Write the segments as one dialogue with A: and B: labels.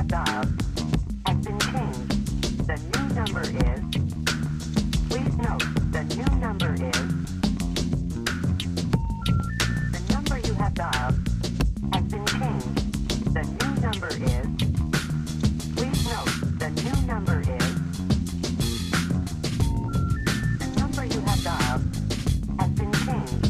A: have dialed has been changed. The new number is, please note, the new number is, the number you have dialed has been changed. The new number is, please note, the new number is, the number you have dialed has been changed.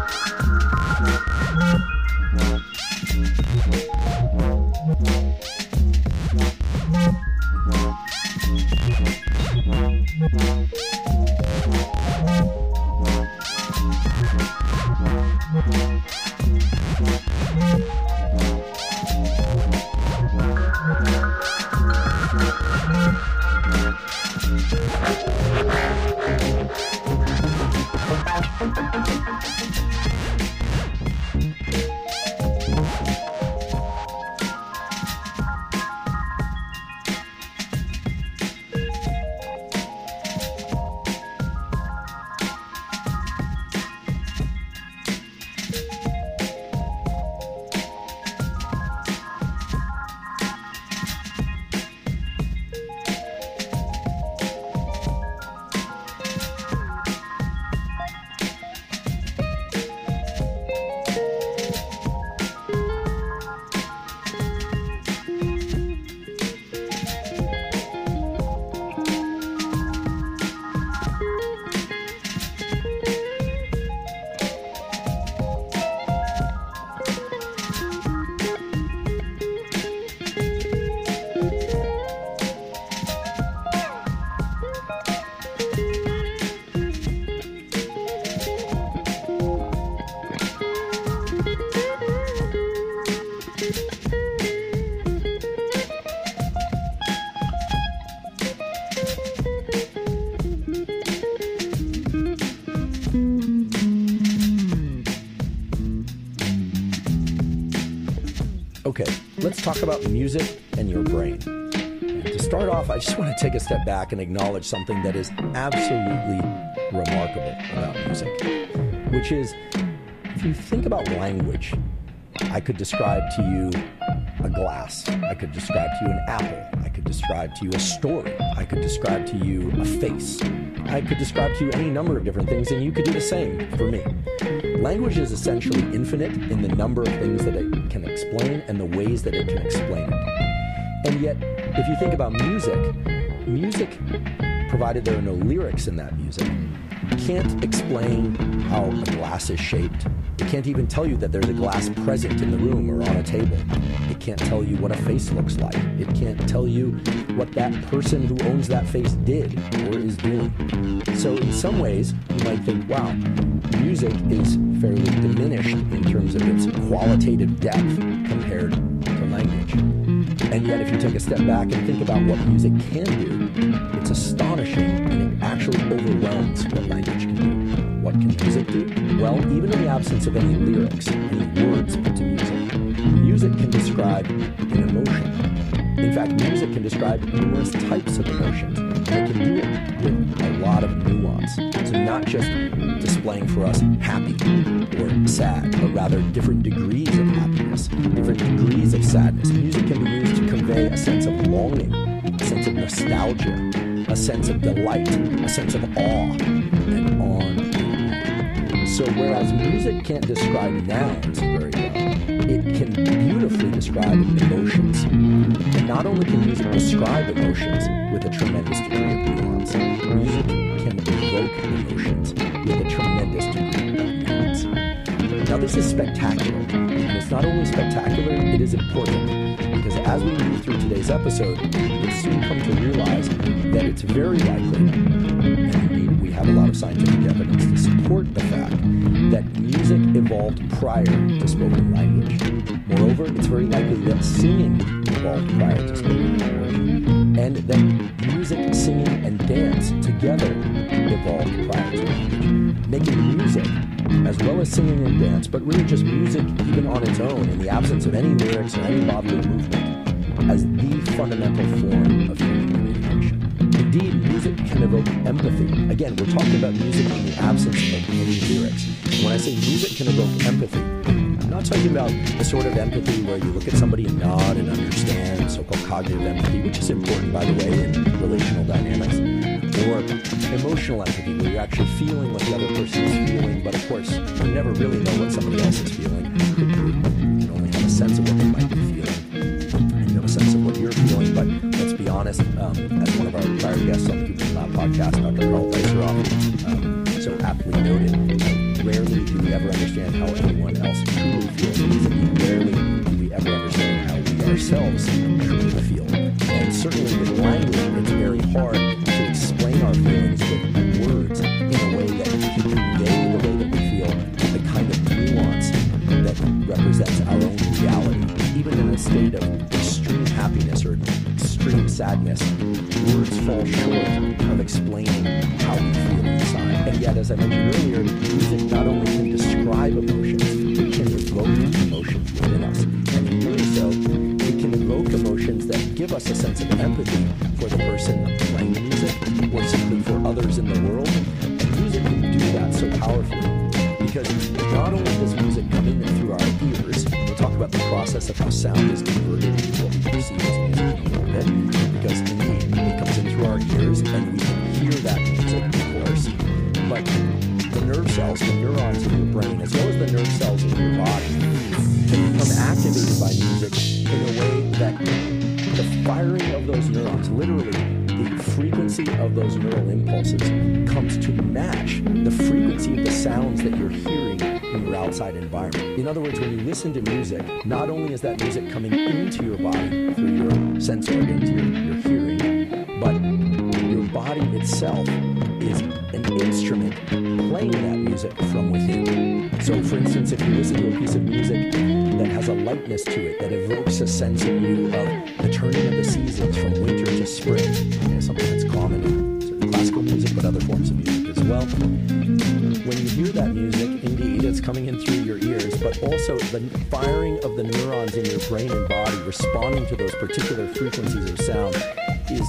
B: Okay, let's talk about music and your brain. And to start off, I just want to take a step back and acknowledge something that is absolutely remarkable about music, which is, if you think about language, I could describe to you a glass. I could describe to you an apple. I could describe to you a story. I could describe to you a face. I could describe to you any number of different things, and you could do the same for me. Language is essentially infinite in the number of things that it can explain and the ways that it can explain it. And yet, if you think about music, provided there are no lyrics in that music, can't explain how a glass is shaped. It can't even tell you that there's a glass present in the room or on a table. It can't tell you what a face looks like. It can't tell you what that person who owns that face did or is doing. So in some ways, you might think, wow, music is fairly diminished in terms of its qualitative depth compared to language. And yet, if you take a step back and think about what music can do, it's astonishing, and it actually overwhelms what language can do. What can music do? Well, even in the absence of any lyrics, any words put to music can describe an emotion. In fact, music can describe numerous types of emotions. And it can do it with a lot of nuance. So not just displaying for us happy or sad, but rather different degrees of happiness, different degrees of sadness. Music can be used to convey a sense of longing, a sense of nostalgia, a sense of delight, a sense of awe, and on and on. So whereas music can't describe nouns very well, it can beautifully describe emotions. And not only can music describe emotions with a tremendous degree of nuance, music can evoke emotions with a tremendous degree of nuance. Now this is spectacular, and it's not only spectacular, it is important, because as we move through today's episode, you'll soon come to realize that it's very likely, and indeed we have a lot of scientific evidence to support the fact, that music evolved prior to spoken language. Moreover, it's very likely that singing evolved prior to spoken language, and that music, singing, and dance together evolved prior to language, making music, as well as singing and dance, but really just music even on its own, in the absence of any lyrics or any bodily movement, as the fundamental form of human communication. Indeed, music can evoke empathy. Again, we're talking about music in the absence of any lyrics. When I say music can evoke empathy, I'm not talking about the sort of empathy where you look at somebody and nod and understand, so-called cognitive empathy, which is important, by the way, in relational dynamics, or emotional empathy, where you're actually feeling what the other person is feeling, but of course, you never really know what somebody else is feeling. You can only have a sense of what they might be feeling, and you have a sense of what you're feeling, but let's be honest, as one of our prior guests on the People Lab podcast, Dr. Carl Weiseroff, so aptly noted, rarely do we we ever understand how anyone else truly feels music. Rarely do we ever understand how we ourselves truly feel. And certainly with language, it's very hard to explain our feelings with words in a way that can convey the way that we feel, the kind of nuance that represents our own reality. Even in a state of extreme happiness or extreme sadness, words fall short of explaining how we feel inside. And yet, as I mentioned earlier, music not only can describe emotions, it can evoke emotions within us. And in doing so, it can evoke emotions that give us a sense of empathy for the person playing the music or simply for others in the world. And music can do that so powerfully because not only does music come in through our ears, we'll talk about the process of how sound is converted into what we perceive as music in a little bit, because indeed it comes in through our ears and we can hear that music, of course, but the nerve cells, the neurons in your brain, as well as the nerve cells in your body, can become activated by music in a way that the firing of those neurons, literally the frequency of those neural impulses, comes to match the frequency of the sounds that you're hearing in your outside environment. In other words, when you listen to music, not only is that music coming into your body through your sense organs, your hearing, but your body itself is an instrument playing that music from within. So, for instance, if you listen to a piece of music that has a lightness to it, that evokes a sense in you of the turning of the seasons from winter to spring, something that's common in sort of classical music, but other forms of music as well. When you hear that music, indeed, it's coming in through your ears, but also the firing of the neurons in your brain and body responding to those particular frequencies of sound is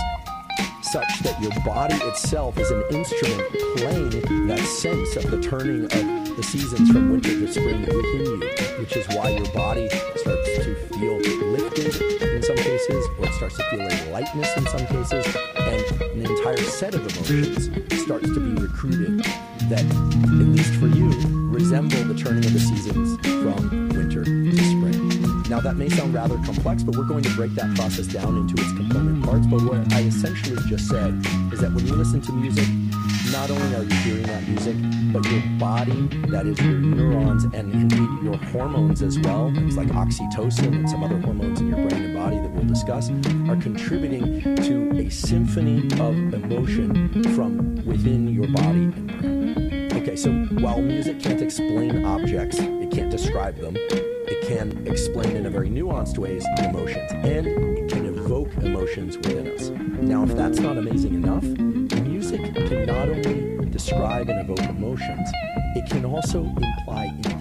B: such that your body itself is an instrument playing that sense of the turning of the seasons from winter to spring within you, which is why your body starts to feel lifted in some cases, or it starts to feel a lightness in some cases, and an entire set of emotions starts to be recruited that, at least for you, resemble the turning of the seasons from winter to spring. Now, that may sound rather complex, but we're going to break that process down into its component parts. But what I essentially just said is that when you listen to music, not only are you hearing that music, but your body, that is your neurons and indeed your hormones as well, things like oxytocin and some other hormones in your brain and body that we'll discuss, are contributing to a symphony of emotion from within your body and brain. Okay, so while music can't explain objects, it can't describe them, it can explain in a very nuanced ways emotions, and it can evoke emotions within us. Now, if that's not amazing enough, music can not only describe and evoke emotions, it can also imply intent.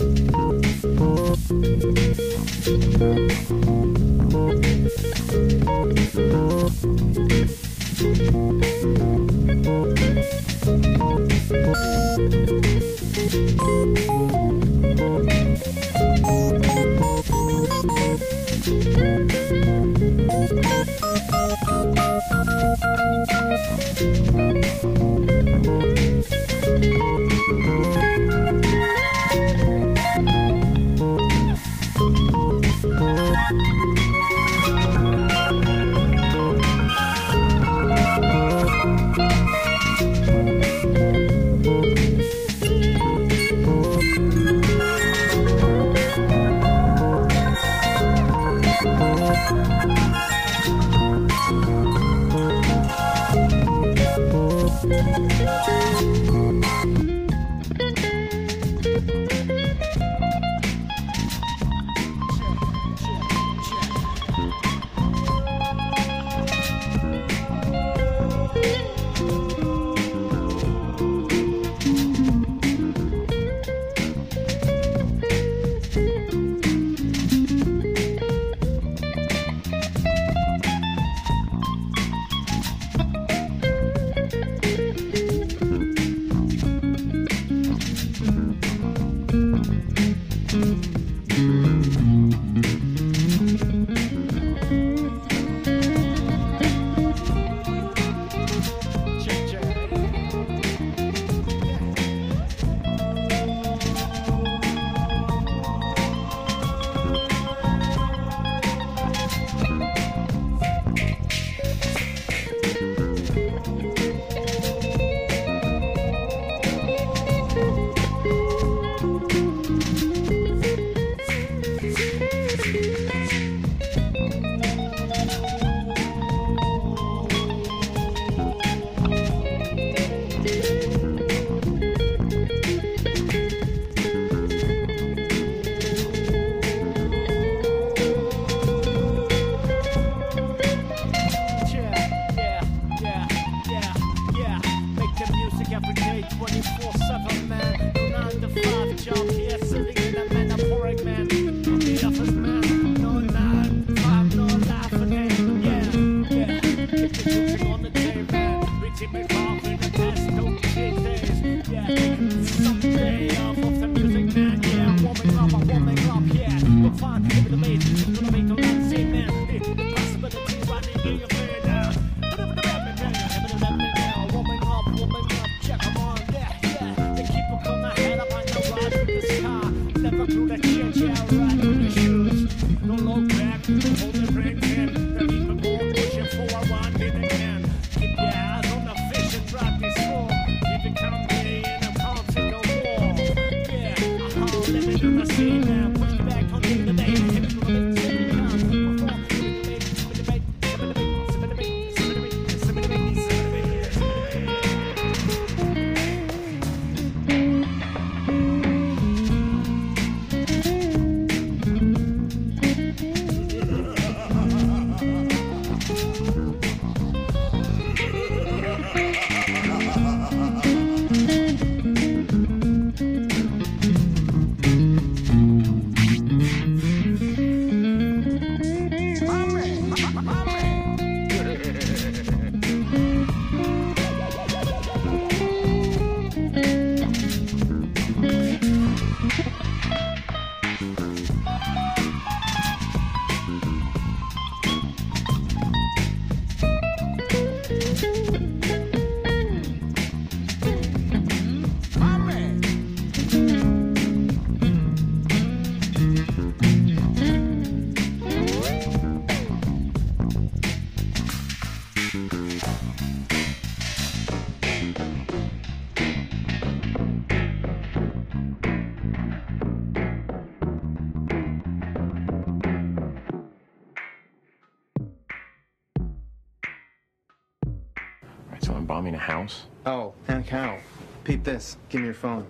C: Someone bombing a house?
D: Oh, and Cal. Peep this. Give me your phone.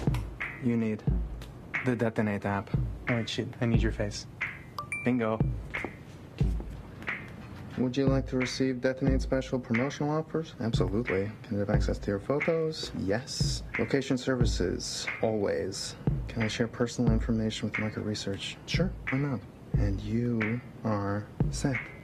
D: You need the Detonate app. Oh, wait, shit. I need your face. Bingo. Would you like to receive Detonate special promotional offers? Absolutely. Can I have access to your photos? Yes. Location services? Always. Can I share personal information with market research? Sure, why not? And you are set.